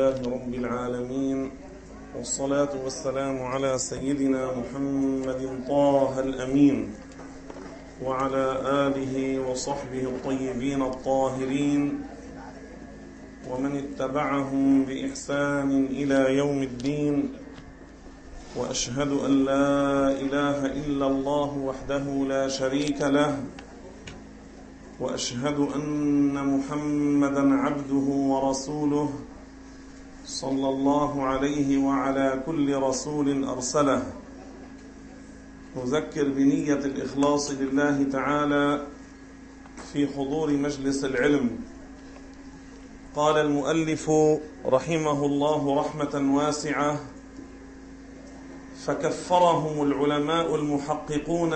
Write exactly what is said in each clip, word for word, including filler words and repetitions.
لله رب العالمين، والصلاة والسلام على سيدنا محمد طه الأمين وعلى آله وصحبه الطيبين الطاهرين ومن اتبعهم بإحسان إلى يوم الدين. وأشهد أن لا إله إلا الله وحده لا شريك له، وأشهد أن محمدًا عبده ورسوله صلى الله عليه وعلى كل رسول أرسله. نذكر بنية الإخلاص لله تعالى في حضور مجلس العلم. قال المؤلف رحمه الله رحمة واسعة: فكفرهم العلماء المحققون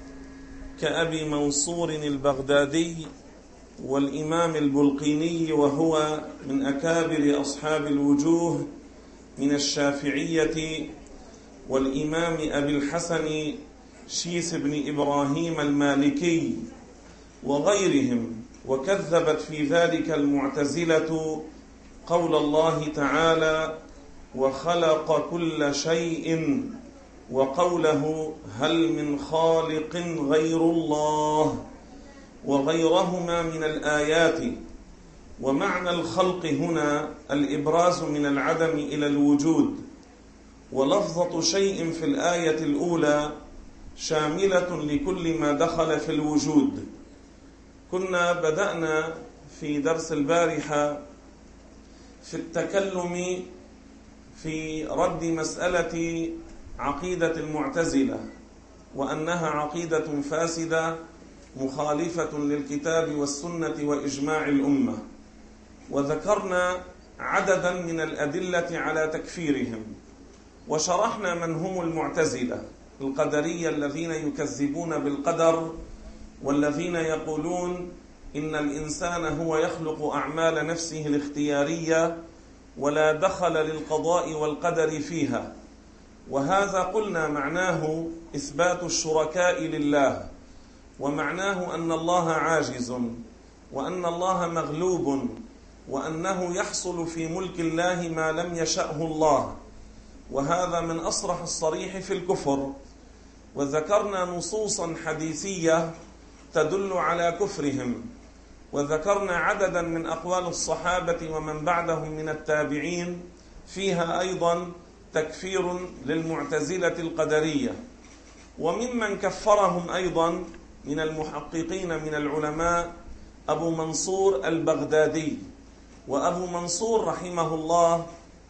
كأبي منصور البغدادي والإمام البلقيني، وهو من أكابر أصحاب الوجوه من الشافعية، والإمام أبي الحسن شيس بن إبراهيم المالكي وغيرهم. وكذبت في ذلك المعتزلة قول الله تعالى: وخلق كل شيء، وقوله: هل من خالق غير الله، وغيرهما من الآيات. ومعنى الخلق هنا الإبراز من العدم إلى الوجود، ولفظة شيء في الآية الأولى شاملة لكل ما دخل في الوجود. كنا بدأنا في درس البارحة في التكلم في رد مسألة عقيدة المعتزلة، وأنها عقيدة فاسدة مخالفة للكتاب والسنة وإجماع الأمة، وذكرنا عددا من الأدلة على تكفيرهم، وشرحنا من هم المعتزلة القدرية الذين يكذبون بالقدر، والذين يقولون إن الإنسان هو يخلق أعمال نفسه الاختيارية ولا دخل للقضاء والقدر فيها. وهذا قلنا معناه إثبات الشركاء لله، ومعناه أن الله عاجز، وأن الله مغلوب، وأنه يحصل في ملك الله ما لم يشأه الله، وهذا من أصرح الصريح في الكفر. وذكرنا نصوصا حديثية تدل على كفرهم، وذكرنا عددا من أقوال الصحابة ومن بعدهم من التابعين فيها أيضا تكفير للمعتزلة القدرية. وممن كفرهم أيضا من المحققين من العلماء أبو منصور البغدادي. وأبو منصور رحمه الله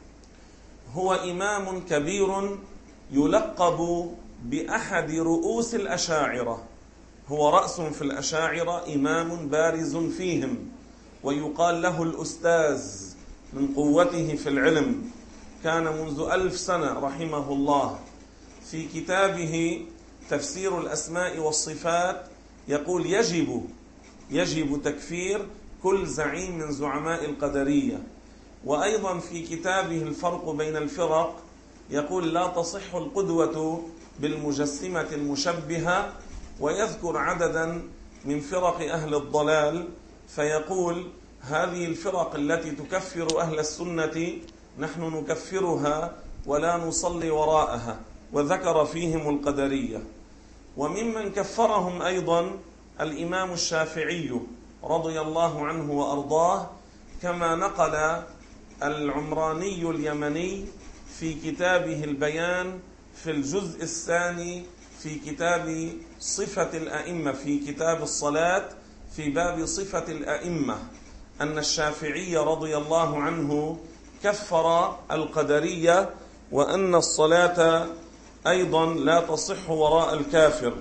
هو إمام كبير يلقب بأحد رؤوس الأشاعرة، هو رأس في الأشاعرة، إمام بارز فيهم، ويقال له الأستاذ من قوته في العلم. كان منذ ألف سنة رحمه الله في كتابه تفسير الأسماء والصفات يقول: يجب يجب تكفير كل زعيم من زعماء القدرية. وأيضا في كتابه الفرق بين الفرق يقول: لا تصح القدوة بالمجسمة المشبهة، ويذكر عددا من فرق أهل الضلال، فيقول: هذه الفرق التي تكفر أهل السنة نحن نكفرها ولا نصلي وراءها، وذكر فيهم القدرية. وممن كفرهم أيضا الإمام الشافعي رضي الله عنه وأرضاه، كما نقل العمراني اليمني في كتابه البيان في الجزء الثاني في كتاب صفة الأئمة، في كتاب الصلاة في باب صفة الأئمة، أن الشافعي رضي الله عنه كفر القدرية، وأن الصلاة أيضا لا تصح وراء الكافر.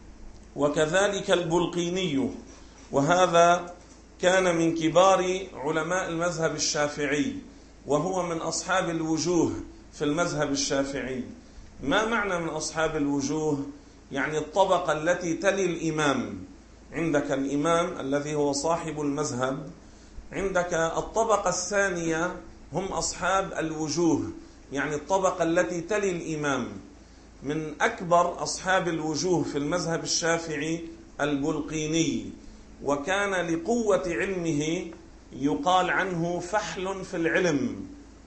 وكذلك البلقيني، وهذا كان من كبار علماء المذهب الشافعي، وهو من أصحاب الوجوه في المذهب الشافعي. ما معنى من أصحاب الوجوه؟ يعني الطبقة التي تلي الإمام. عندك الإمام الذي هو صاحب المذهب، عندك الطبقة الثانية هم أصحاب الوجوه، يعني الطبقة التي تلي الإمام. من أكبر أصحاب الوجوه في المذهب الشافعي البلقيني، وكان لقوة علمه يقال عنه فحل في العلم،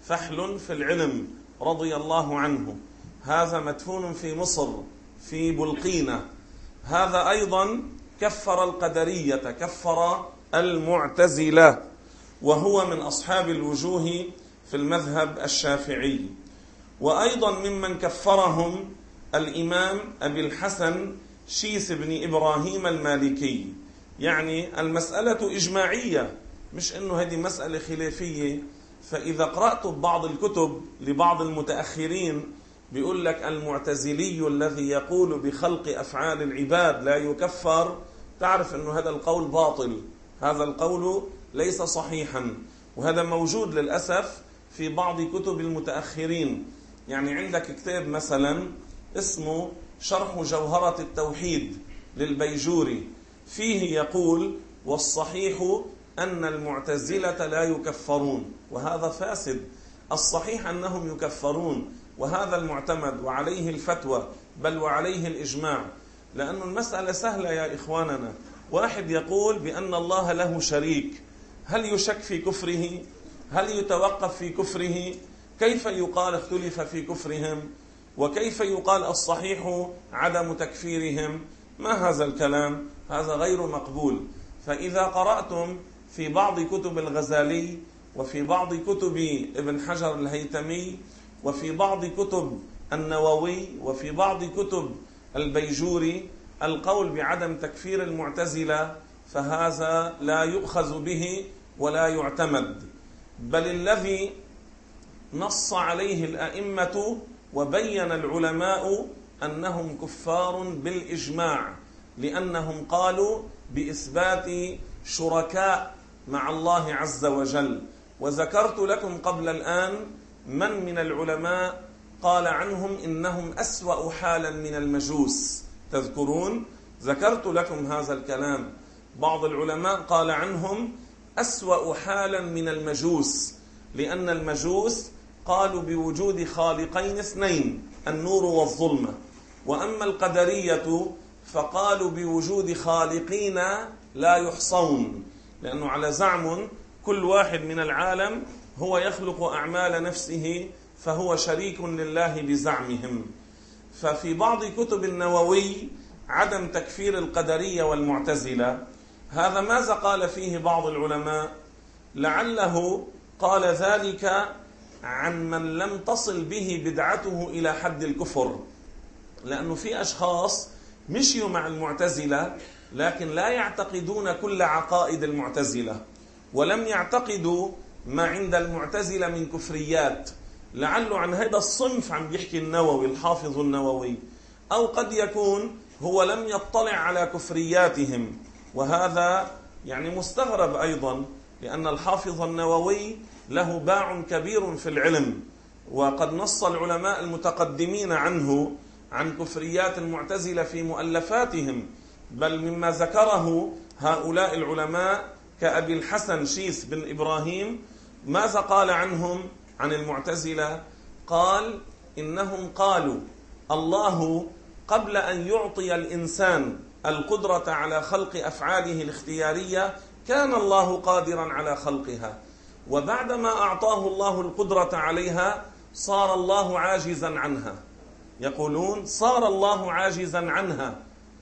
فحل في العلم رضي الله عنه، هذا مدفون في مصر في بلقينة. هذا أيضا كفر القدرية، كفر المعتزلة، وهو من أصحاب الوجوه في المذهب الشافعي. وأيضا ممن كفرهم الإمام أبي الحسن شيث بن إبراهيم المالكي. يعني المسألة إجماعية، مش إنه هذه مسألة خلافية. فإذا قرأت بعض الكتب لبعض المتأخرين بيقول لك المعتزلي الذي يقول بخلق أفعال العباد لا يكفر، تعرف إنه هذا القول باطل، هذا القول ليس صحيحا. وهذا موجود للأسف في بعض كتب المتأخرين. يعني عندك كتاب مثلا اسمه شرح جوهرة التوحيد للبيجوري، فيه يقول والصحيح أن المعتزلة لا يكفرون، وهذا فاسد. الصحيح أنهم يكفرون، وهذا المعتمد وعليه الفتوى بل وعليه الإجماع. لأن المسألة سهلة يا إخواننا. واحد يقول بأن الله له شريك، هل يشك في كفره؟ هل يتوقف في كفره؟ كيف يقال اختلف في كفرهم؟ وكيف يقال الصحيح عدم تكفيرهم؟ ما هذا الكلام؟ هذا غير مقبول. فإذا قرأتم في بعض كتب الغزالي وفي بعض كتب ابن حجر الهيتمي وفي بعض كتب النووي وفي بعض كتب البيجوري القول بعدم تكفير المعتزلة، فهذا لا يؤخذ به ولا يعتمد. بل الذي نص عليه الأئمة وبين العلماء أنهم كفار بالإجماع، لأنهم قالوا بإثبات شركاء مع الله عز وجل. وذكرت لكم قبل الآن من من العلماء قال عنهم إنهم أسوأ حالا من المجوس، تذكرون؟ ذكرت لكم هذا الكلام. بعض العلماء قال عنهم أسوأ حالا من المجوس، لأن المجوس قالوا بوجود خالقين اثنين، النور والظلمة. وأما القدرية فقالوا بوجود خالقين لا يحصون، لأنه على زعم كل واحد من العالم هو يخلق أعمال نفسه، فهو شريك لله بزعمهم. ففي بعض كتب النووي عدم تكفير القدرية والمعتزلة، هذا ماذا قال فيه بعض العلماء؟ لعله قال ذلك عن من لم تصل به بدعته إلى حد الكفر، لأنه في أشخاص مشيوا مع المعتزلة لكن لا يعتقدون كل عقائد المعتزلة، ولم يعتقدوا ما عند المعتزلة من كفريات. لعله عن هذا الصنف عم بيحكي النووي الحافظ النووي، أو قد يكون هو لم يطلع على كفرياتهم، وهذا يعني مستغرب أيضا، لأن الحافظ النووي له باع كبير في العلم، وقد نص العلماء المتقدمين عنه عن كفريات المعتزلة في مؤلفاتهم. بل مما ذكره هؤلاء العلماء كأبي الحسن شيث بن إبراهيم، ماذا قال عنهم عن المعتزلة؟ قال إنهم قالوا الله قبل أن يعطي الإنسان القدرة على خلق أفعاله الاختيارية كان الله قادرا على خلقها، وبعدما أعطاه الله القدرة عليها صار الله عاجزا عنها. يقولون صار الله عاجزا عنها.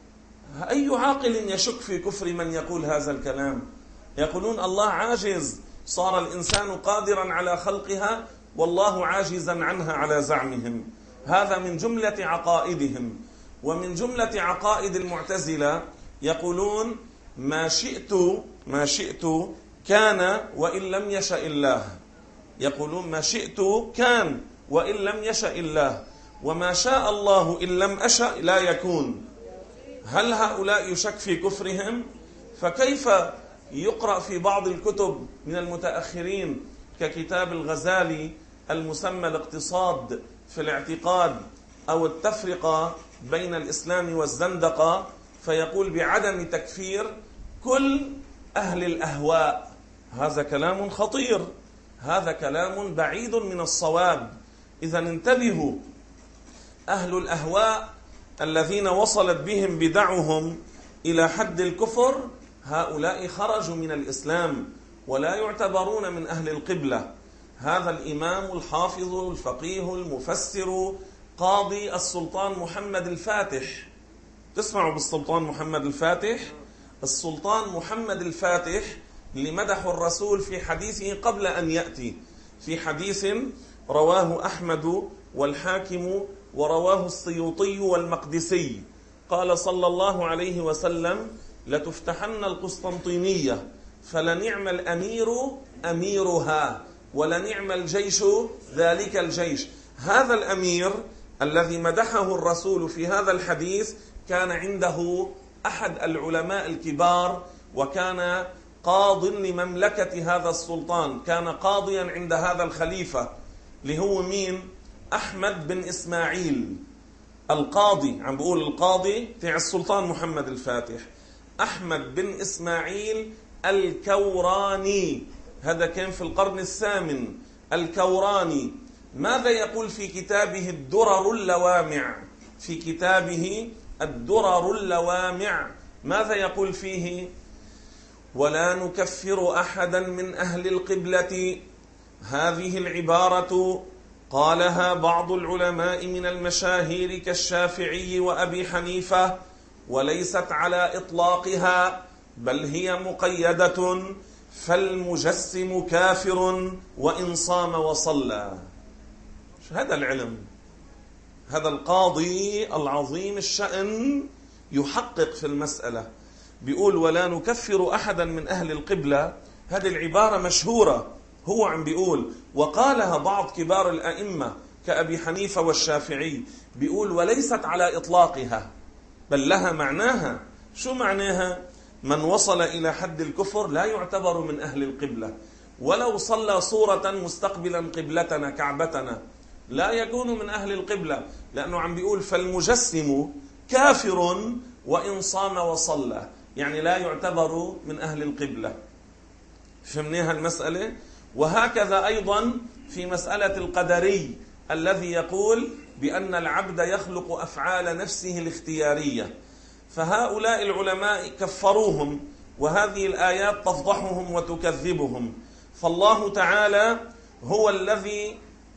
أي عاقل يشك في كفر من يقول هذا الكلام؟ يقولون الله عاجز، صار الإنسان قادرا على خلقها والله عاجزا عنها على زعمهم. هذا من جملة عقائدهم. ومن جملة عقائد المعتزلة يقولون ما شئت ما شئت كان وإن لم يشأ الله. يقولون ما شئت كان وإن لم يشأ الله، وما شاء الله إن لم أشأ لا يكون. هل هؤلاء يشك في كفرهم؟ فكيف يقرأ في بعض الكتب من المتأخرين ككتاب الغزالي المسمى الاقتصاد في الاعتقاد أو التفرقة بين الإسلام والزندقة، فيقول بعدم تكفير كل أهل الأهواء؟ هذا كلام خطير، هذا كلام بعيد من الصواب. إذا انتبهوا، أهل الأهواء الذين وصلت بهم بدعهم إلى حد الكفر هؤلاء خرجوا من الإسلام ولا يعتبرون من أهل القبلة. هذا الإمام الحافظ الفقيه المفسر قاضي السلطان محمد الفاتح. تسمعوا بالسلطان محمد الفاتح؟ السلطان محمد الفاتح اللي مدحوا الرسول في حديثه قبل أن يأتي، في حديث رواه أحمد والحاكم ورواه السيوطي والمقدسي، قال صلى الله عليه وسلم: لتفتحن القسطنطينية فلنعم الأمير أميرها ولنعم الجيش ذلك الجيش. هذا الأمير الذي مدحه الرسول في هذا الحديث كان عنده أحد العلماء الكبار، وكان قاض لمملكة هذا السلطان، كان قاضيا عند هذا الخليفة اللي هو مين؟ أحمد بن إسماعيل القاضي. عم بقول القاضي تاع السلطان محمد الفاتح، أحمد بن إسماعيل الكوراني. هذا كان في القرن الثامن. الكوراني ماذا يقول في كتابه الدرر اللوامع؟ في كتابه الدرر اللوامع ماذا يقول فيه؟ ولا نكفر أحدا من أهل القبلة. هذه العبارة قالها بعض العلماء من المشاهير كالشافعي وأبي حنيفة، وليست على إطلاقها، بل هي مقيدة، فالمجسم كافر وإن صام وصلى. هذا العلم، هذا القاضي العظيم الشأن يحقق في المسألة، بيقول ولا نكفر أحدا من أهل القبلة. هذه العبارة مشهورة، هو عم بيقول، وقالها بعض كبار الأئمة كأبي حنيفة والشافعي، بيقول وليست على إطلاقها بل لها معناها. شو معناها؟ من وصل إلى حد الكفر لا يعتبر من أهل القبلة، ولو صلى صورة مستقبلا قبلتنا كعبتنا لا يكون من أهل القبلة، لأنه عم بيقول فالمجسم كافر وإن صام وصلى، يعني لا يعتبر من أهل القبلة. فهمناها المسألة؟ وهكذا أيضا في مسألة القدري الذي يقول بأن العبد يخلق أفعال نفسه الاختيارية، فهؤلاء العلماء كفروهم، وهذه الآيات تفضحهم وتكذبهم. فالله تعالى هو الذي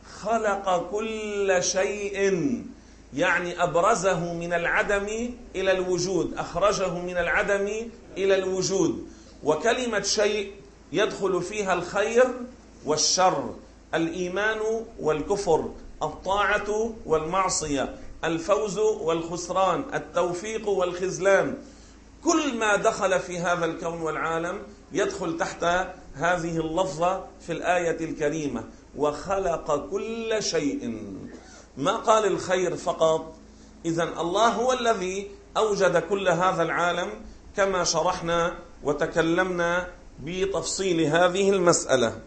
خلق كل شيء، يعني أبرزه من العدم إلى الوجود، أخرجه من العدم إلى الوجود. وكلمة شيء يدخل فيها الخير والشر، الإيمان والكفر، الطاعة والمعصية، الفوز والخسران، التوفيق والخذلان. كل ما دخل في هذا الكون والعالم يدخل تحت هذه اللفظة في الآية الكريمة: وخلق كل شيء. ما قال الخير فقط. إذن الله هو الذي أوجد كل هذا العالم كما شرحنا وتكلمنا بتفصيل هذه المسألة.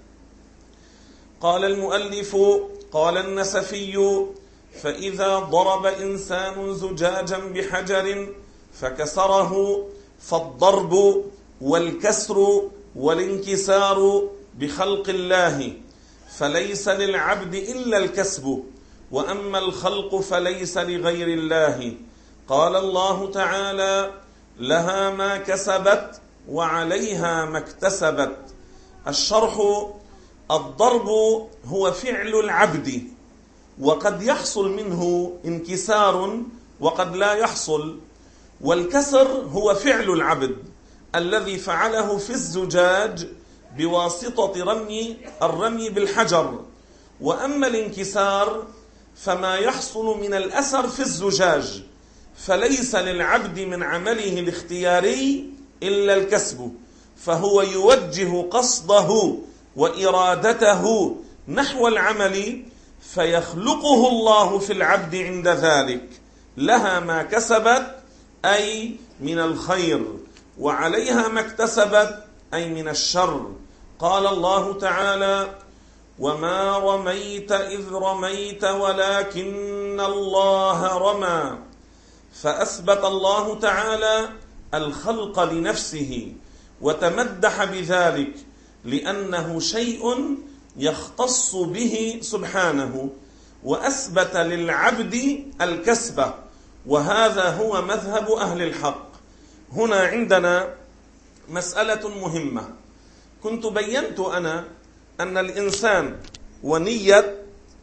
قال المؤلف: قال النسفي: فإذا ضرب إنسان زجاجا بحجر فكسره، فالضرب والكسر والانكسار بخلق الله، فليس للعبد إلا الكسب، وأما الخلق فليس لغير الله. قال الله تعالى: لها ما كسبت وعليها ما اكتسبت. الشرح: الضرب هو فعل العبد، وقد يحصل منه انكسار وقد لا يحصل. والكسر هو فعل العبد الذي فعله في الزجاج بواسطة رمي الرمي بالحجر. وأما الانكسار فما يحصل من الأثر في الزجاج، فليس للعبد من عمله الاختياري إلا الكسب، فهو يوجه قصده وإرادته نحو العمل فيخلقه الله في العبد عند ذلك. لها ما كسبت أي من الخير، وعليها ما اكتسبت أي من الشر. قال الله تعالى: وما رميت إذ رميت ولكن الله رمى. فأثبت الله تعالى الخلق لنفسه وتمدح بذلك، لأنه شيء يختص به سبحانه، وأثبت للعبد الكسب، وهذا هو مذهب أهل الحق. هنا عندنا مسألة مهمة. كنت بينت أنا أن الإنسان ونية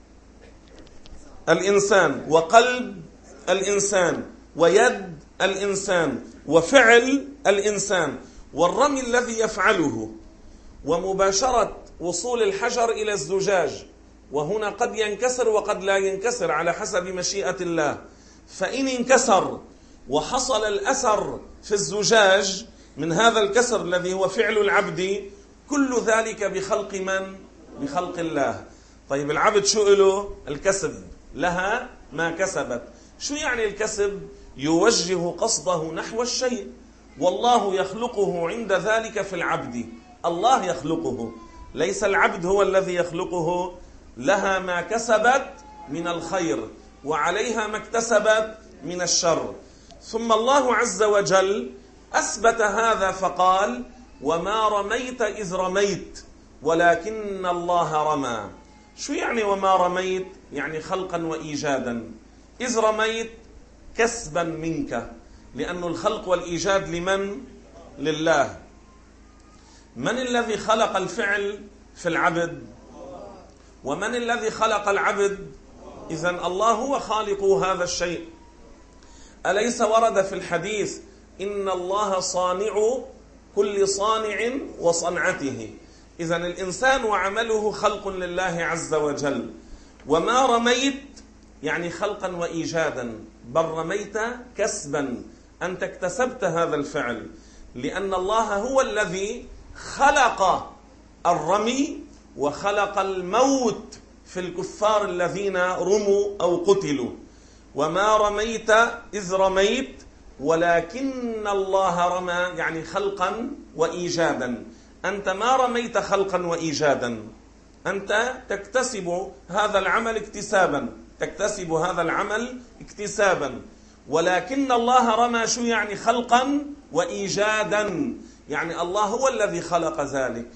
الإنسان وقلب الإنسان ويد الإنسان وفعل الإنسان والرمي الذي يفعله ومباشرة وصول الحجر إلى الزجاج، وهنا قد ينكسر وقد لا ينكسر على حسب مشيئة الله. فإن انكسر وحصل الأثر في الزجاج من هذا الكسر الذي هو فعل العبد، كل ذلك بخلق من؟ بخلق الله. طيب العبد شو له؟ الكسب، لها ما كسبت. شو يعني الكسب؟ يوجه قصده نحو الشيء، والله يخلقه عند ذلك في العبد. الله يخلقه، ليس العبد هو الذي يخلقه. لها ما كسبت من الخير وعليها ما اكتسبت من الشر. ثم الله عز وجل أثبت هذا فقال: وما رميت إذ رميت ولكن الله رمى. شو يعني وما رميت؟ يعني خلقا وإيجادا. إذ رميت كسبا منك، لأن الخلق والإيجاد لمن؟ لله. من الذي خلق الفعل في العبد؟ ومن الذي خلق العبد؟ إذن الله هو خالق هذا الشيء. أليس ورد في الحديث: إن الله صانع كل صانع وصنعته؟ إذن الإنسان وعمله خلق لله عز وجل. وما رميت يعني خلقا وإيجادا، بل رميت كسبا، أنت اكتسبت هذا الفعل، لأن الله هو الذي خلق الرمي وخلق الموت في الكفار الذين رموا أو قتلوا. وما رميت إذ رميت ولكن الله رمى، يعني خلقا وإيجادا. أنت ما رميت خلقا وإيجادا، أنت تكتسب هذا العمل اكتسابا، تكتسب هذا العمل اكتسابا. ولكن الله رمى، شو يعني؟ خلقا وإيجادا، يعني الله هو الذي خلق ذلك.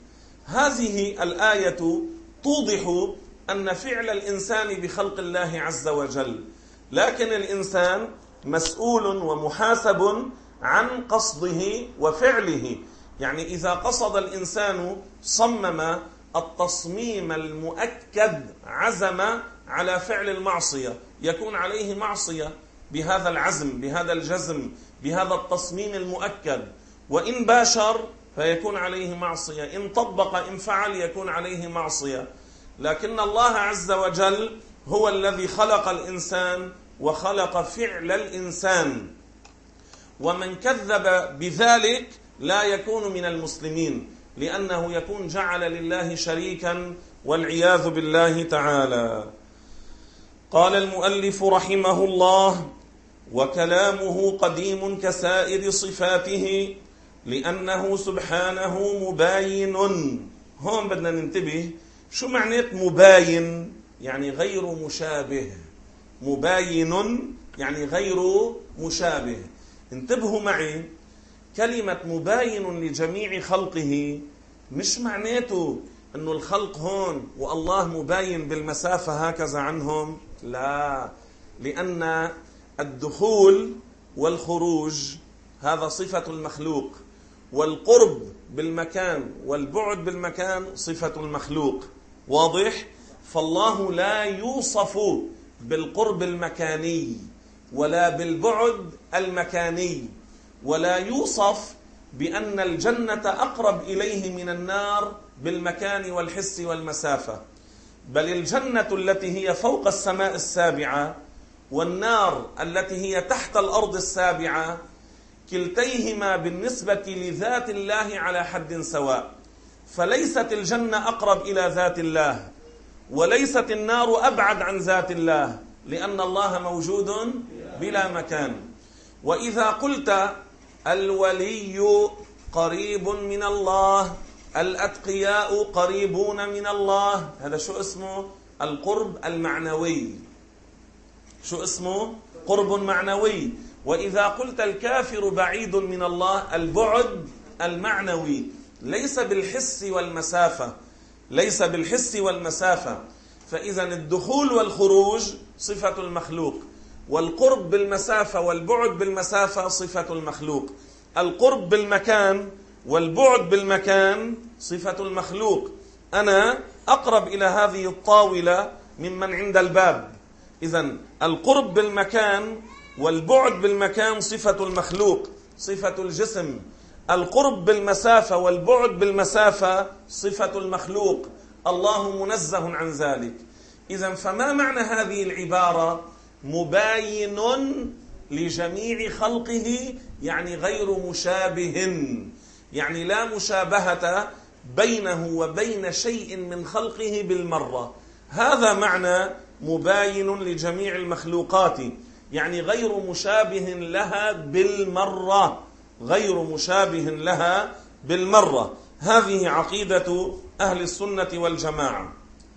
هذه الآية توضح أن فعل الإنسان بخلق الله عز وجل، لكن الإنسان مسؤول ومحاسب عن قصده وفعله. يعني إذا قصد الإنسان، صمم التصميم المؤكد، عزم على فعل المعصية، يكون عليه معصية بهذا العزم، بهذا الجزم، بهذا التصميم المؤكد. وإن باشر فيكون عليه معصية، إن طبق، إن فعل، يكون عليه معصية. لكن الله عز وجل هو الذي خلق الإنسان وخلق فعل الإنسان. ومن كذب بذلك لا يكون من المسلمين، لأنه يكون جعل لله شريكا والعياذ بالله تعالى. قال المؤلف رحمه الله: وكلامه قديم كسائر صفاته لأنه سبحانه مباين. هون بدنا ننتبه، شو معنات مباين؟ يعني غير مشابه. مباين يعني غير مشابه. انتبهوا معي، كلمة مباين لجميع خلقه مش معناته أنه الخلق هون والله مباين بالمسافة هكذا عنهم، لا، لأن الدخول والخروج هذا صفة المخلوق، والقرب بالمكان والبعد بالمكان صفة المخلوق. واضح؟ فالله لا يوصف بالقرب المكاني ولا بالبعد المكاني، ولا يوصف بأن الجنة أقرب إليه من النار بالمكان والحس والمسافة، بل الجنة التي هي فوق السماء السابعة والنار التي هي تحت الأرض السابعة كلتيهما بالنسبة لذات الله على حد سواء. فليست الجنة أقرب إلى ذات الله، وليست النار أبعد عن ذات الله، لأن الله موجود بلا مكان. وإذا قلت الولي قريب من الله، الأتقياء قريبون من الله، هذا شو اسمه؟ القرب المعنوي. شو اسمه؟ قرب معنوي. وإذا قلت الكافر بعيد من الله، البعد المعنوي، ليس بالحس والمسافة، ليس بالحس والمسافة. فإذا الدخول والخروج صفة المخلوق، والقرب بالمسافة والبعد بالمسافة صفة المخلوق. القرب بالمكان والبعد بالمكان صفة المخلوق. أنا أقرب إلى هذه الطاولة ممن عند الباب. إذن القرب بالمكان والبعد بالمكان صفة المخلوق، صفة الجسم. القرب بالمسافة والبعد بالمسافة صفة المخلوق، الله منزه عن ذلك. إذن فما معنى هذه العبارة؟ مباين لجميع خلقه، يعني غير مشابه، يعني لا مشابهة بينه وبين شيء من خلقه بالمرة. هذا معنى مباين لجميع المخلوقات، يعني غير مشابه لها بالمرة، غير مشابه لها بالمرة. هذه عقيدة أهل السنة والجماعة.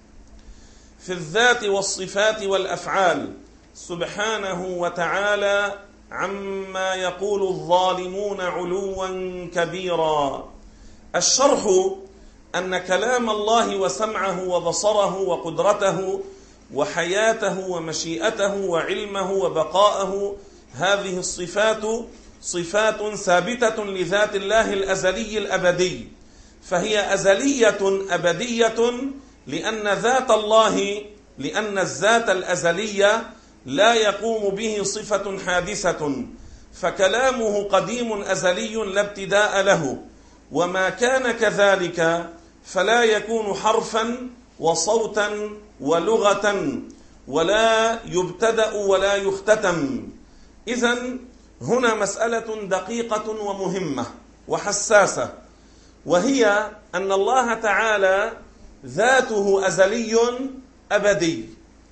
في الذات والصفات والأفعال سبحانه وتعالى عما يقول الظالمون علوا كبيرا. الشرح أن كلام الله وسمعه وبصره وقدرته وحياته ومشيئته وعلمه وبقاءه، هذه الصفات صفات ثابتة لذات الله الأزلي الأبدي، فهي أزلية أبدية، لأن ذات الله لأن الذات الأزلية لا يقوم به صفة حادثة، فكلامه قديم أزلي لا ابتداء له، وما كان كذلك فلا يكون حرفا وصوتا ولغة ولا يبتدأ ولا يختتم. إذن هنا مسألة دقيقة ومهمة وحساسة، وهي أن الله تعالى ذاته أزلي أبدي،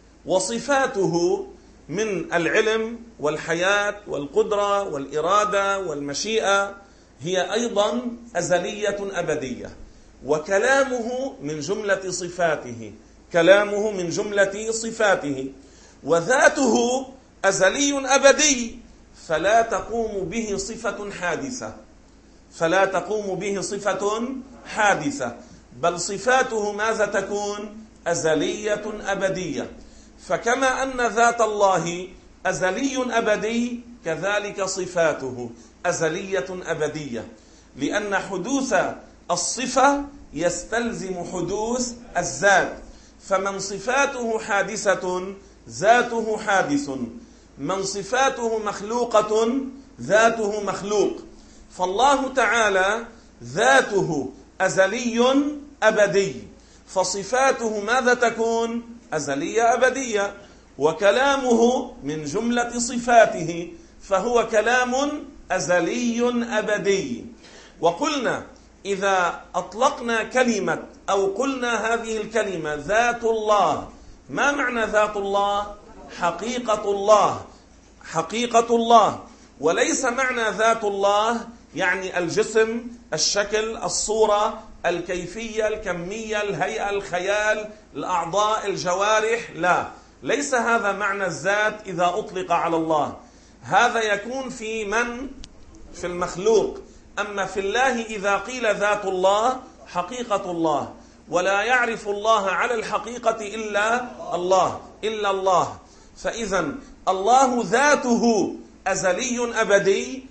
وصفاته من العلم والحياة والقدرة والإرادة والمشيئة هي أيضا أزلية أبدية، وكلامه من جملة صفاته، كلامه من جملة صفاته، وذاته أزلي أبدي، فلا تقوم به صفة حادثة، فلا تقوم به صفة حادثة، بل صفاته ماذا تكون؟ أزلية أبدية. فكما أن ذات الله أزلي أبدي، كذلك صفاته أزلية أبدية، لأن حدوث الصفة يستلزم حدوث الذات، فمن صفاته حادثة ذاته حادث، من صفاته مخلوقة ذاته مخلوق. فالله تعالى ذاته أزلي أبدي، فصفاته ماذا تكون؟ أزلية أبدية، وكلامه من جملة صفاته، فهو كلام أزلي أبدي. وقلنا إذا أطلقنا كلمة أو قلنا هذه الكلمة ذات الله، ما معنى ذات الله؟ حقيقة الله، حقيقة الله، وليس معنى ذات الله يعني الجسم، الشكل، الصورة، الكيفية، الكمية، الهيئة، الخيال، الأعضاء، الجوارح، لا، ليس هذا معنى الذات إذا أطلق على الله. هذا يكون في من؟ في المخلوق. أما في الله إذا قيل ذات الله حقيقة الله، ولا يعرف الله على الحقيقة إلا الله إلا الله. فإذا الله ذاته أزلي أبدي،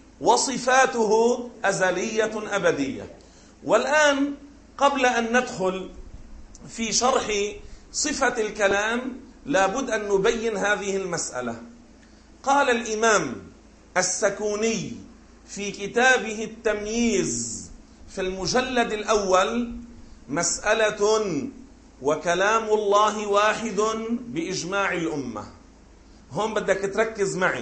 وصفاته أزلية أبدية. والآن قبل أن ندخل في شرح صفة الكلام لابد أن نبين هذه المسألة. قال الإمام السكوني في كتابه التمييز في المجلد الأول: مسألة وكلام الله واحد بإجماع الأمة. هم بدك تركز معي.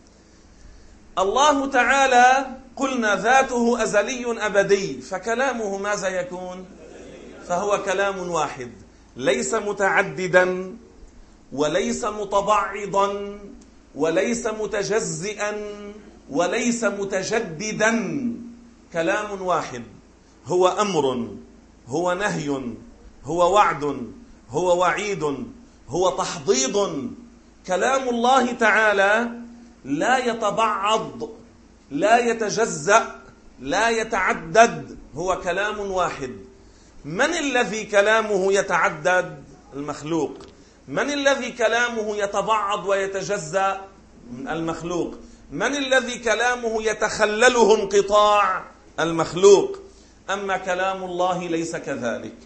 الله تعالى قلنا ذاته أزلي أبدي، فكلامه ماذا يكون؟ فهو كلام واحد، ليس متعددا وليس متبعضا وليس متجزئا وليس متجددا، كلام واحد، هو أمر، هو نهي، هو وعد، هو وعيد، هو تحضيض. كلام الله تعالى لا يتبعض، لا يتجزأ، لا يتعدد، هو كلام واحد. من الذي كلامه يتعدد؟ المخلوق. من الذي كلامه يتبعض ويتجزأ؟ المخلوق. من الذي كلامه يتخلله انقطاع؟ المخلوق. أما كلام الله ليس كذلك.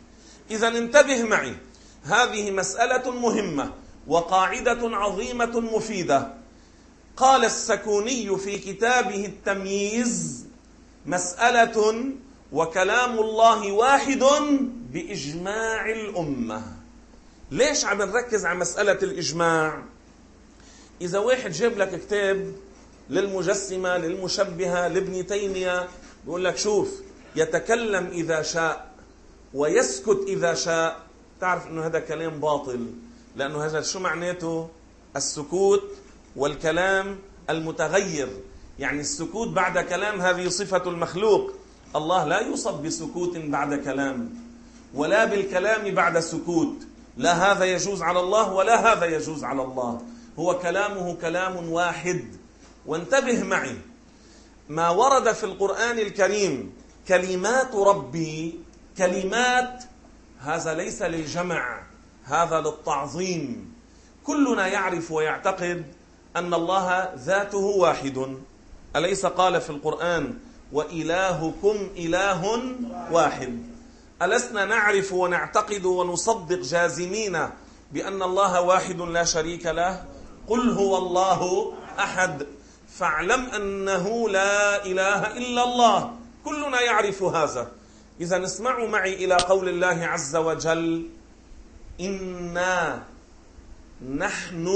إذا انتبه معي، هذه مسألة مهمة وقاعدة عظيمة مفيدة. قال السكوني في كتابه التمييز: مسألة وكلام الله واحد بإجماع الأمة. ليش عم نركز على مسألة الإجماع؟ إذا واحد جاب لك كتاب للمجسمة للمشبهة لابن تيمية بيقول لك شوف يتكلم إذا شاء ويسكت إذا شاء، تعرف أنه هذا كلام باطل، لأنه هذا شو معناته؟ السكوت والكلام المتغير، يعني السكوت بعد كلام هذه صفة المخلوق. الله لا يوصف بسكوت بعد كلام ولا بالكلام بعد سكوت، لا هذا يجوز على الله ولا هذا يجوز على الله، هو كلامه كلام واحد. وانتبه معي، ما ورد في القرآن الكريم كلمات ربي كلمات، هذا ليس للجمع، هذا للتعظيم. كلنا يعرف ويعتقد أن الله ذاته واحد، أليس قال في القرآن وإلهكم إله واحد؟ ألسنا نعرف ونعتقد ونصدق جازمين بأن الله واحد لا شريك له؟ قل هو الله أحد، فاعلم أنه لا إله إلا الله. كلنا يعرف هذا. إذا اسمعوا معي إلى قول الله عز وجل: إنا نحن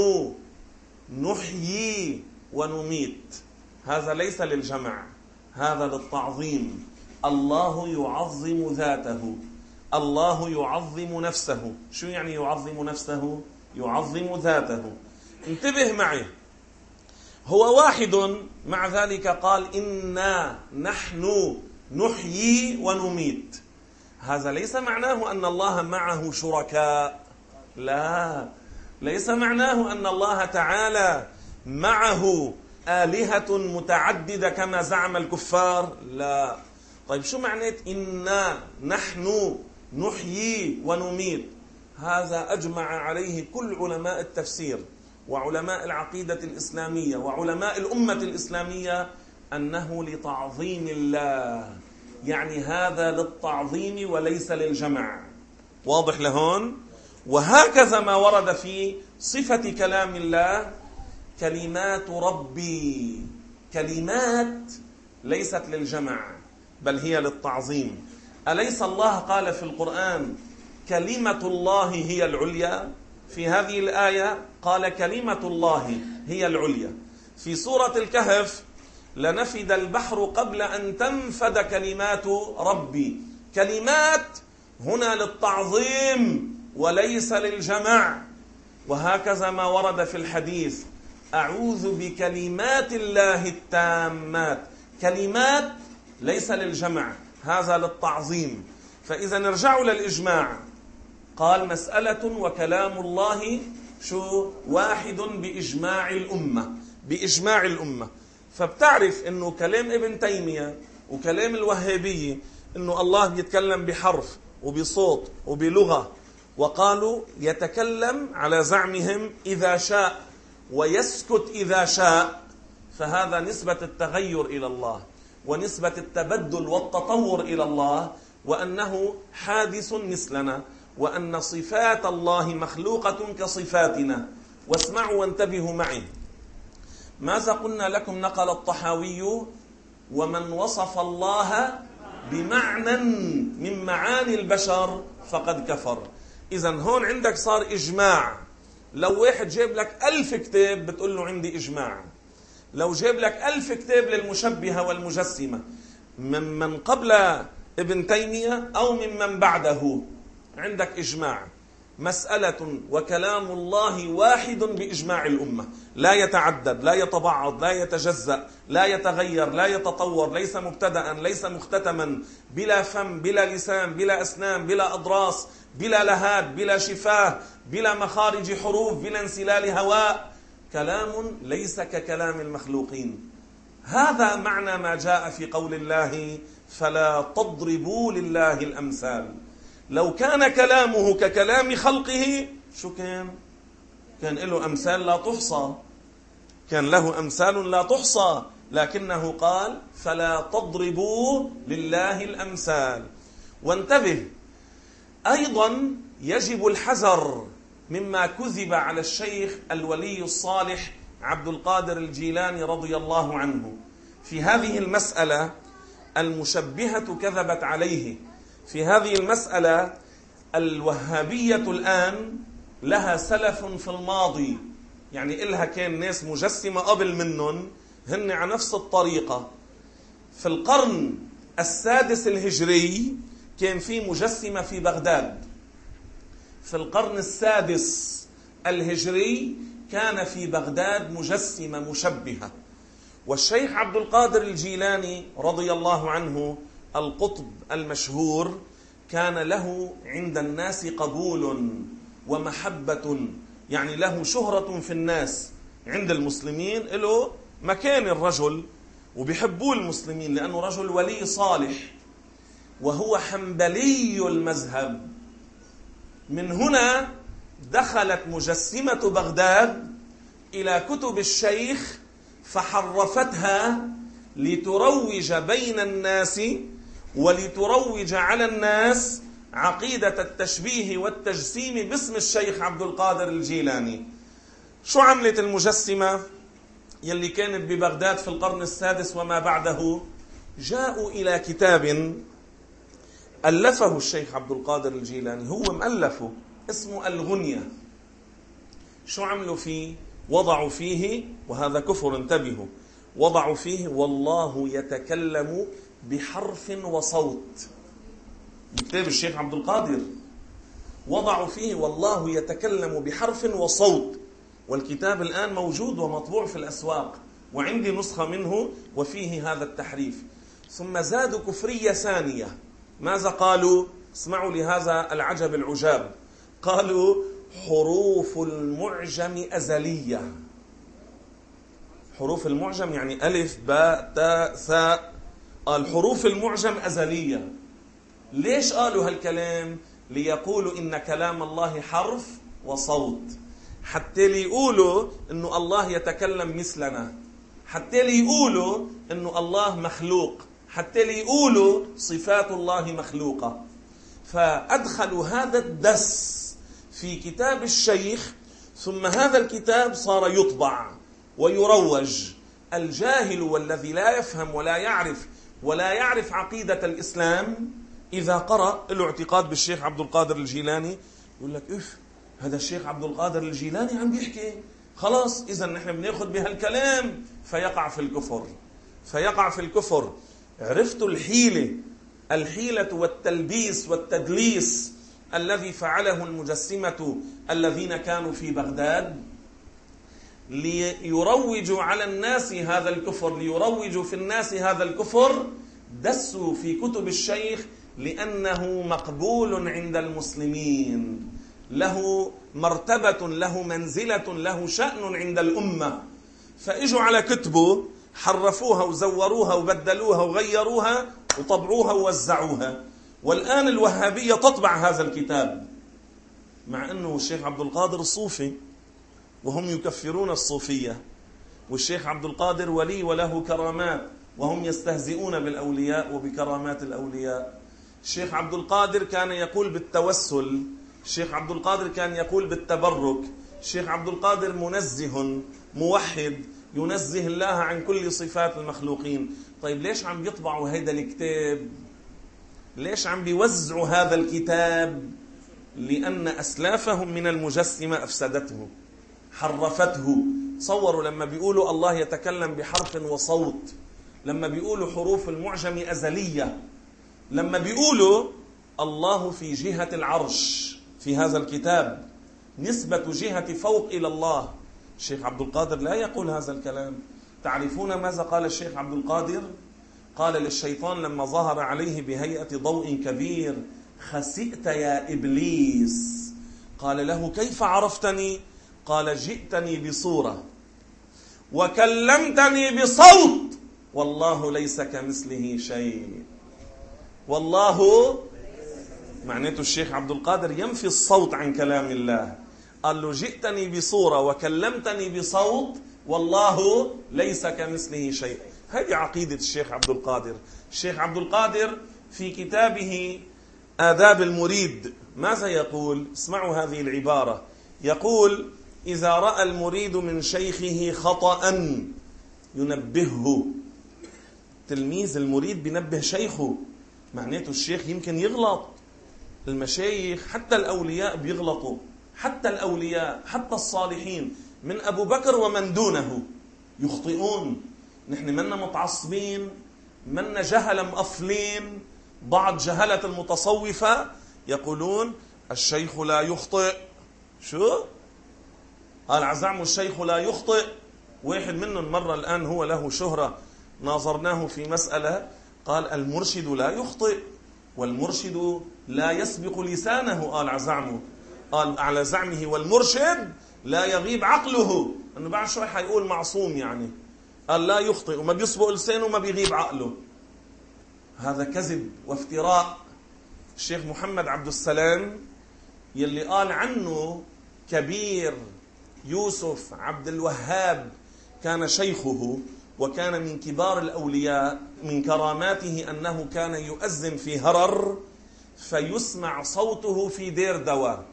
نحيي ونميت. هذا ليس للجمع، هذا للتعظيم. الله يعظم ذاته، الله يعظم نفسه. شو يعني يعظم نفسه؟ يعظم ذاته. انتبه معي، هو واحد، مع ذلك قال إنا نحن نحيي ونميت. هذا ليس معناه أن الله معه شركاء، لا، ليس معناه أن الله تعالى معه آلهة متعددة كما زعم الكفار، لا. طيب شو معنات إنا نحن نحيي ونميت؟ هذا أجمع عليه كل علماء التفسير وعلماء العقيدة الإسلامية وعلماء الأمة الإسلامية أنه لتعظيم الله، يعني هذا للتعظيم وليس للجمع. واضح لهون؟ وهكذا ما ورد في صفة كلام الله: كلمات ربي. كلمات ليست للجمع بل هي للتعظيم. أليس الله قال في القرآن كلمة الله هي العليا؟ في هذه الآية قال كلمة الله هي العليا. في سورة الكهف: لنفد البحر قبل أن تنفد كلمات ربي. كلمات هنا للتعظيم وليس للجمع. وهكذا ما ورد في الحديث: أعوذ بكلمات الله التامات. كلمات ليس للجمع، هذا للتعظيم. فإذا نرجع للإجماع، قال مسألة وكلام الله شو واحد بإجماع الأمة، بإجماع الأمة. فبتعرف أنه كلام ابن تيمية وكلام الوهابية أنه الله بيتكلم بحرف وبصوت وبلغة، وقالوا يتكلم على زعمهم إذا شاء ويسكت إذا شاء، فهذا نسبة التغير إلى الله ونسبة التبدل والتطور إلى الله، وأنه حادث مثلنا، وأن صفات الله مخلوقة كصفاتنا. واسمعوا وانتبهوا معي، ماذا قلنا لكم؟ نقل الطحاوي: ومن وصف الله بمعنى من معاني البشر فقد كفر. إذن هون عندك صار إجماع. لو واحد جاب لك ألف كتاب بتقول له عندي إجماع. لو جاب لك ألف كتاب للمشبهة والمجسمة ممن قبل ابن تيمية أو ممن بعده، عندك إجماع. مسألة وكلام الله واحد بإجماع الأمة، لا يتعدد، لا يتبعض، لا يتجزأ، لا يتغير، لا يتطور، ليس مبتدأ، ليس مختتما، بلا فم، بلا لسان، بلا أسنان، بلا أضراس، بلا لهاد، بلا شفاه، بلا مخارج حروف، بلا انسلال هواء. كلام ليس ككلام المخلوقين. هذا معنى ما جاء في قول الله: فلا تضربوا لله الأمثال. لو كان كلامه ككلام خلقه شو كان؟ كان له أمثال لا تحصى، كان له أمثال لا تحصى، لكنه قال: فلا تضربوا لله الأمثال. وانتبه، أيضا يجب الحذر مما كذب على الشيخ الولي الصالح عبد القادر الجيلاني رضي الله عنه في هذه المسألة. المشبهة كذبت عليه في هذه المسألة. الوهابية الآن لها سلف في الماضي، يعني إلها كان ناس مجسمة قبل منهم هن على نفس الطريقة. في القرن السادس الهجري كان في مجسمة في بغداد. في القرن السادس الهجري كان في بغداد مجسمة مشبهة. والشيخ عبد القادر الجيلاني رضي الله عنه القطب المشهور كان له عند الناس قبول ومحبة، يعني له شهرة في الناس عند المسلمين، له مكان الرجل وبيحبوه المسلمين لأنه رجل ولي صالح وهو حنبلي المذهب. من هنا دخلت مجسمة بغداد إلى كتب الشيخ فحرفتها لتروج بين الناس ولتروج على الناس عقيدة التشبيه والتجسيم باسم الشيخ عبد القادر الجيلاني. شو عملت المجسمة يلي كانت ببغداد في القرن السادس وما بعده؟ جاءوا إلى كتاب ألفه الشيخ عبد القادر الجيلاني، هو مؤلفه اسمه الغنية. شو عملوا فيه؟ وضعوا فيه، وهذا كفر انتبهوا، وضعوا فيه والله يتكلم بحرف وصوت. كتاب الشيخ عبد القادر وضعوا فيه والله يتكلم بحرف وصوت، والكتاب الآن موجود ومطبوع في الأسواق وعندي نسخة منه وفيه هذا التحريف. ثم زادوا كفرية ثانية. ماذا قالوا؟ اسمعوا لهذا العجب العجاب. قالوا حروف المعجم أزلية. حروف المعجم يعني ألف باء تاء ثاء. الحروف المعجم أزلية. ليش قالوا هالكلام؟ ليقولوا إن كلام الله حرف وصوت، حتى ليقولوا إنه الله يتكلم مثلنا، حتى ليقولوا إنه الله مخلوق، حتى ليقولوا صفات الله مخلوقة. فأدخلوا هذا الدس في كتاب الشيخ، ثم هذا الكتاب صار يطبع ويروج. الجاهل والذي لا يفهم ولا يعرف ولا يعرف عقيدة الإسلام إذا قرأ له اعتقاد بالشيخ عبد القادر الجيلاني يقول لك إف هذا الشيخ عبد القادر الجيلاني عم بيحكي، خلاص إذا نحن بناخذ بهالكلام، فيقع في الكفر فيقع في الكفر. عرفتوا الحيلة الحيلة والتلبيس والتدليس الذي فعله المجسمة الذين كانوا في بغداد ليروجوا على الناس هذا الكفر، ليروجوا في الناس هذا الكفر. دسوا في كتب الشيخ لأنه مقبول عند المسلمين، له مرتبة، له منزلة، له شأن عند الأمة. فإجوا على كتبه حرفوها وزوروها وبدلوها وغيروها وطبعوها ووزعوها. والآن الوهابية تطبع هذا الكتاب، مع أنه الشيخ عبد القادر الصوفي وهم يكفرون الصوفية، والشيخ عبد القادر ولي وله كرامات وهم يستهزئون بالأولياء وبكرامات الأولياء. الشيخ عبد القادر كان يقول بالتوسل، الشيخ عبد القادر كان يقول بالتبرك، الشيخ عبد القادر منزه موحد ينزه الله عن كل صفات المخلوقين. طيب ليش عم بيطبعوا هذا الكتاب؟ ليش عم بيوزعوا هذا الكتاب؟ لأن أسلافهم من المجسمة أفسدته، حرفته. صوروا لما بيقولوا الله يتكلم بحرف وصوت، لما بيقولوا حروف المعجم أزلية، لما بيقولوا الله في جهة العرش في هذا الكتاب، نسبة جهة فوق إلى الله. الشيخ عبد القادر لا يقول هذا الكلام. تعرفون ماذا قال الشيخ عبد القادر؟ قال للشيطان لما ظهر عليه بهيئة ضوء كبير: خسئت يا إبليس. قال له: كيف عرفتني؟ قال: جئتني بصورة وكلمتني بصوت، والله ليس كمثله شيء. والله معناته الشيخ عبد القادر ينفي الصوت عن كلام الله. قال له: جئتني بصورة وكلمتني بصوت، والله ليس كمثله شيء. هذه عقيدة الشيخ عبد القادر. الشيخ عبد القادر في كتابه آداب المريد ماذا يقول؟ اسمعوا هذه العبارة. يقول: إذا رأى المريد من شيخه خطأ ينبهه. تلميذ المريد بينبه شيخه، معناته الشيخ يمكن يغلط. المشايخ حتى الأولياء بيغلطوا، حتى الأولياء حتى الصالحين من أبو بكر ومن دونه يخطئون. نحن منا متعصبين، منا جهل مقفلين. بعض جهلة المتصوفة يقولون الشيخ لا يخطئ. شو؟ قال عزعم الشيخ لا يخطئ. واحد منهم مرة الآن هو له شهرة، ناظرناه في مسألة، قال المرشد لا يخطئ والمرشد لا يسبق لسانه. قال عزعمه، قال على زعمه والمرشد لا يغيب عقله، أنه بعد شوي حيقول معصوم يعني. قال لا يخطئ وما بيسبق لسانه وما بيغيب عقله. هذا كذب وافتراء. الشيخ محمد عبد السلام يلي قال عنه كبير يوسف عبد الوهاب كان شيخه وكان من كبار الأولياء، من كراماته أنه كان يؤذن في هرر فيسمع صوته في دير دواء.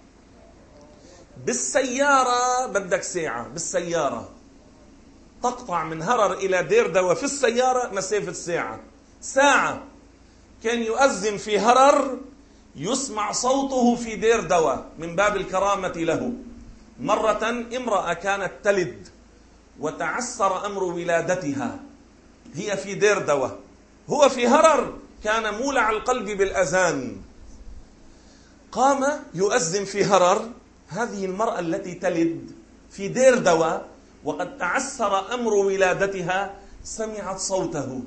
بالسيارة بدك ساعة، بالسيارة تقطع من هرر إلى دير دواء في السيارة مسافة ساعة ساعة. كان يؤذن في هرر يسمع صوته في دير دواء من باب الكرامة له. مرة امرأة كانت تلد وتعسر أمر ولادتها، هي في دير دواء، هو في هرر، كان مولع القلب بالأذان. قام يؤذن في هرر، هذه المرأة التي تلد في دير دواء وقد تعسر أمر ولادتها سمعت صوته،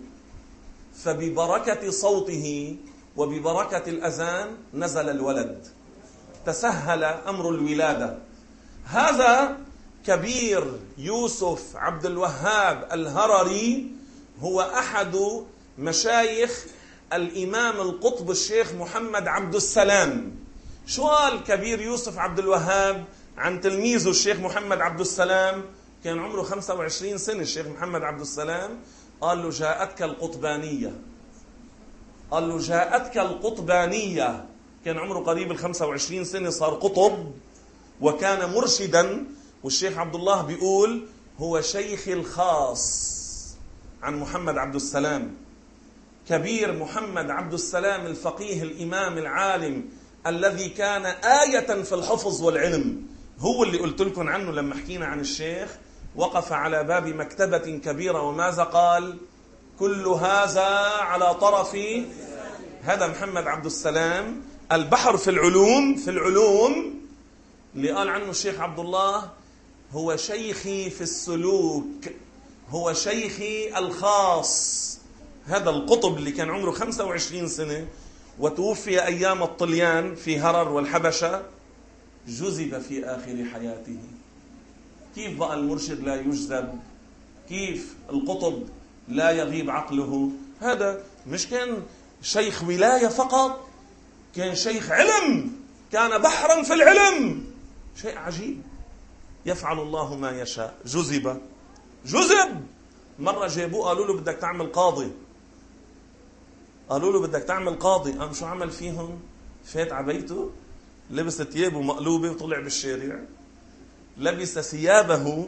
فببركة صوته وببركة الأذان نزل الولد، تسهل أمر الولادة. هذا كبير يوسف عبد الوهاب الهرري هو أحد مشايخ الإمام القطب الشيخ محمد عبد السلام. شو قال كبير يوسف عبد الوهاب عن تلميذه الشيخ محمد عبد السلام؟ كان عمره خمسة وعشرين سنة الشيخ محمد عبد السلام. قال له جاءتك القطبانية، قال له جاءتك القطبانية. كان عمره قريب الخمسة وعشرين سنة، صار قطب وكان مرشدا. والشيخ عبد الله بيقول هو شيخ الخاص عن محمد عبد السلام. كبير محمد عبد السلام الفقيه الإمام العالم الذي كان آية في الحفظ والعلم، هو اللي قلت لكم عنه لما حكينا عن الشيخ. وقف على باب مكتبة كبيرة وماذا قال؟ كل هذا على طرف. هذا محمد عبد السلام البحر في العلوم، في العلوم اللي قال عنه الشيخ عبد الله هو شيخي في السلوك، هو شيخي الخاص. هذا القطب اللي كان عمره خمسة وعشرين سنة وتوفي أيام الطليان في هرر والحبشة، جذب في آخر حياته. كيف بقى المرشد لا يجذب؟ كيف القطب لا يغيب عقله؟ هذا مش كان شيخ ولاية فقط، كان شيخ علم، كان بحرا في العلم. شيء عجيب، يفعل الله ما يشاء. جذب جذب. مرة جابوه قالوا له بدك تعمل قاضي، قالوا له بدك تعمل قاضي. قام شو عمل فيهم؟ فات على بيته، لبس ثيابه مقلوبة وطلع بالشارع، لبس ثيابه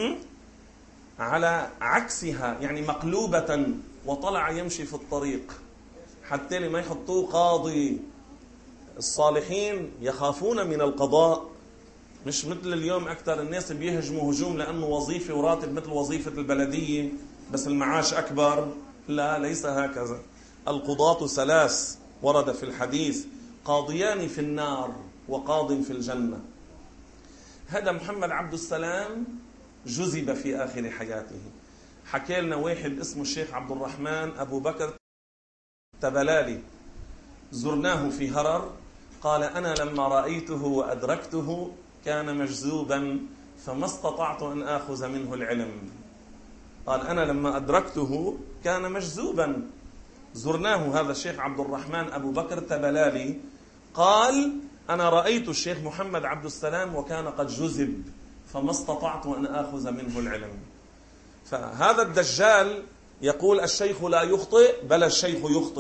على عكسها يعني مقلوبة، وطلع يمشي في الطريق حتى لما يحطوه قاضي. الصالحين يخافون من القضاء، مش مثل اليوم أكثر الناس بيهجموا هجوم لأنه وظيفة وراتب مثل وظيفة البلدية بس المعاش أكبر. لا، ليس هكذا. القضاة ثلاث ورد في الحديث: قاضيان في النار وقاض في الجنة. هذا محمد عبد السلام جذب في آخر حياته. حكى لنا واحد اسمه الشيخ عبد الرحمن أبو بكر تبلالي، زرناه في هرر، قال أنا لما رأيته وأدركته كان مجذوبا فما استطعت أن آخذ منه العلم. قال أنا لما أدركته كان مجذوبا. زرناه هذا الشيخ عبد الرحمن أبو بكر تبلالي، قال أنا رأيت الشيخ محمد عبد السلام وكان قد جذب فما استطعت أن آخذ منه العلم. فهذا الدجال يقول الشيخ لا يخطئ، بل الشيخ يخطئ.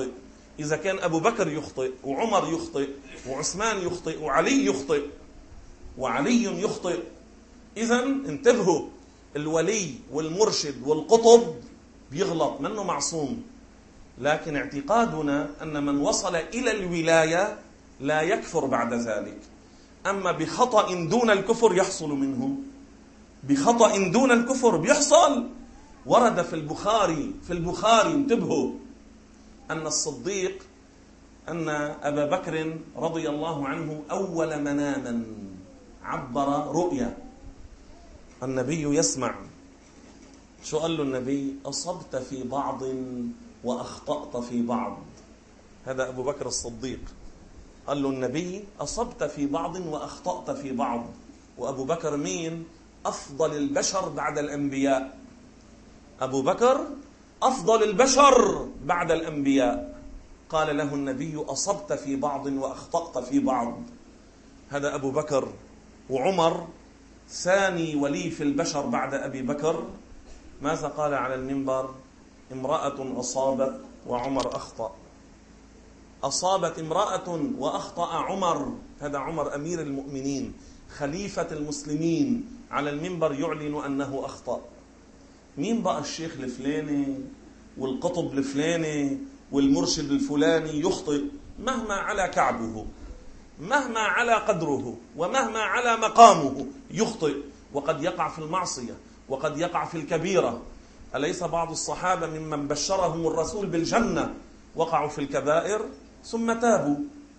إذا كان أبو بكر يخطئ وعمر يخطئ وعثمان يخطئ وعلي يخطئ وعلي يخطئ، إذن انتبهوا، الولي والمرشد والقطب بيغلط، منه معصوم. لكن اعتقادنا أن من وصل إلى الولاية لا يكفر بعد ذلك. أما بخطأ دون الكفر يحصل منه، بخطأ دون الكفر بيحصل. ورد في البخاري في البخاري انتبهوا أن الصديق أن أبا بكر رضي الله عنه أول مناما عبر رؤيا، النبي يسمع. شو قال له النبي؟ أصبت في بعض وأخطأت في بعض. هذا أبو بكر الصديق قال له النبي أصبت في بعض وأخطأت في بعض. وأبو بكر مين؟ أفضل البشر بعد الأنبياء. أبو بكر أفضل البشر بعد الأنبياء. قال له النبي أصبت في بعض وأخطأت في بعض. هذا أبو بكر. وعمر ثاني ولي في البشر بعد أبي بكر، ماذا قال على المنبر؟ امرأة أصابت وعمر أخطأ. أصابت امرأة وأخطأ عمر. هذا عمر أمير المؤمنين خليفة المسلمين على المنبر يعلن أنه أخطأ. مين بقى الشيخ الفلاني والقطب الفلاني والمرشد الفلاني يخطئ مهما على كعبه، مهما على قدره، ومهما على مقامه يخطئ، وقد يقع في المعصية وقد يقع في الكبيرة. أليس بعض الصحابة ممن بشرهم الرسول بالجنة وقعوا في الكبائر ثم تابوا؟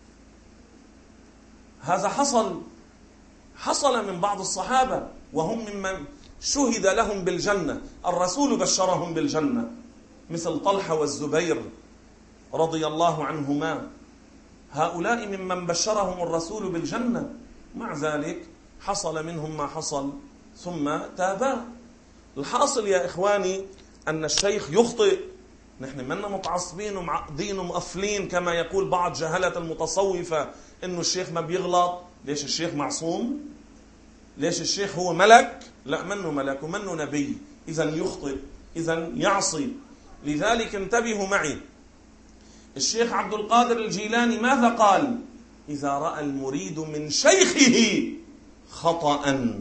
هذا حصل حصل من بعض الصحابة وهم ممن شهد لهم بالجنة، الرسول بشرهم بالجنة، مثل طلحة والزبير رضي الله عنهما. هؤلاء ممن بشرهم الرسول بالجنة، مع ذلك حصل منهم ما حصل ثم تابا. الحاصل يا إخواني أن الشيخ يخطئ. نحن منا متعصبين ومعقدين ومقفلين كما يقول بعض جهلة المتصوفة إنه الشيخ ما بيغلط. ليش الشيخ معصوم؟ ليش الشيخ هو ملك؟ لا، منه ملك ومنه نبي، إذن يخطئ، إذن يعصي. لذلك انتبهوا معي، الشيخ عبد القادر الجيلاني ماذا قال؟ إذا رأى المريد من شيخه خطأ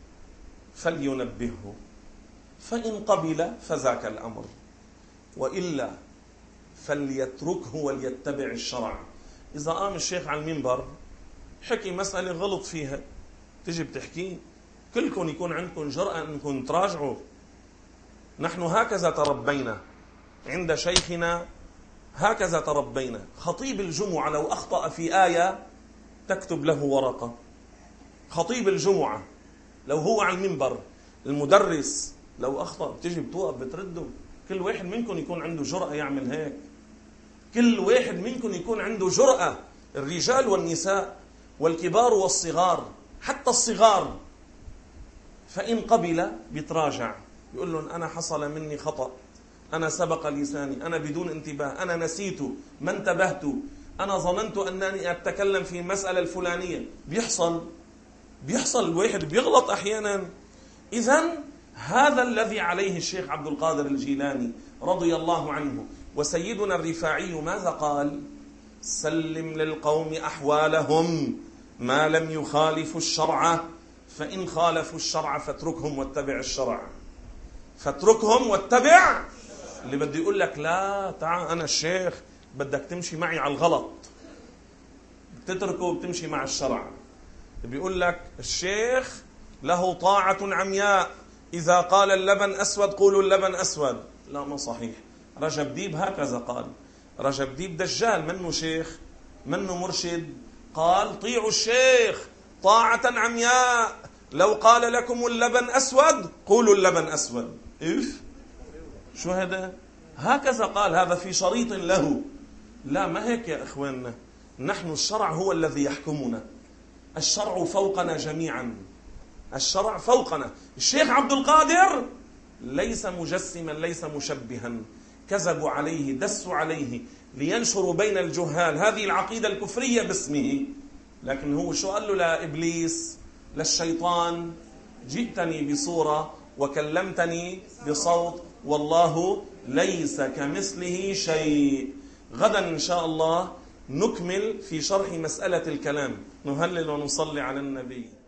فلينبهه، فإن قبل فذاك الأمر، وإلا فليتركه وليتبع الشرع. إذا قام الشيخ على المنبر حكي مسألة غلط فيها، تجي بتحكي، كلكم يكون عندكم جرأة أنكم تراجعوا. نحن هكذا تربينا عند شيخنا، هكذا تربينا. خطيب الجمعة لو أخطأ في آية تكتب له ورقة. خطيب الجمعة لو هو على المنبر، المدرس لو أخطأ بتجي بتوقف بترده. كل واحد منكم يكون عنده جرأة يعمل هيك، كل واحد منكم يكون عنده جرأة، الرجال والنساء والكبار والصغار، حتى الصغار. فإن قبل بيتراجع، يقول لهم أنا حصل مني خطأ، أنا سبق لساني، أنا بدون انتباه، أنا نسيت، ما انتبهت، أنا ظننت أنني أتكلم في مسألة الفلانية. بيحصل بيحصل الواحد بيغلط أحيانا. إذن هذا الذي عليه الشيخ عبد القادر الجيلاني رضي الله عنه. وسيدنا الرفاعي ماذا قال؟ سلم للقوم أحوالهم ما لم يخالفوا الشرع، فإن خالفوا الشرع فاتركهم واتبع الشرع. فاتركهم واتبع. اللي بدي يقول لك لا تعال أنا الشيخ بدك تمشي معي على الغلط، بتتركه وبتمشي مع الشرع. بيقول لك الشيخ له طاعة عمياء، إذا قال اللبن أسود قولوا اللبن أسود. لا، ما صحيح. رجب ديب هكذا قال. رجب ديب دجال، منه شيخ منه مرشد. قال طيعوا الشيخ طاعة عمياء، لو قال لكم اللبن أسود قولوا اللبن أسود. إيش شو هذا؟ هكذا قال، هذا في شريط له. لا، ما هيك يا إخواننا. نحن الشرع هو الذي يحكمنا، الشرع فوقنا جميعا، الشرع فوقنا. الشيخ عبد القادر ليس مجسما، ليس مشبها. كذبوا عليه، دسوا عليه لينشروا بين الجهال هذه العقيدة الكفرية باسمه. لكن هو شو قال له لإبليس للشيطان؟ جئتني بصورة وكلمتني بصوت، والله ليس كمثله شيء. غدا إن شاء الله نكمل في شرح مسألة الكلام. نهلل ونصلي على النبي.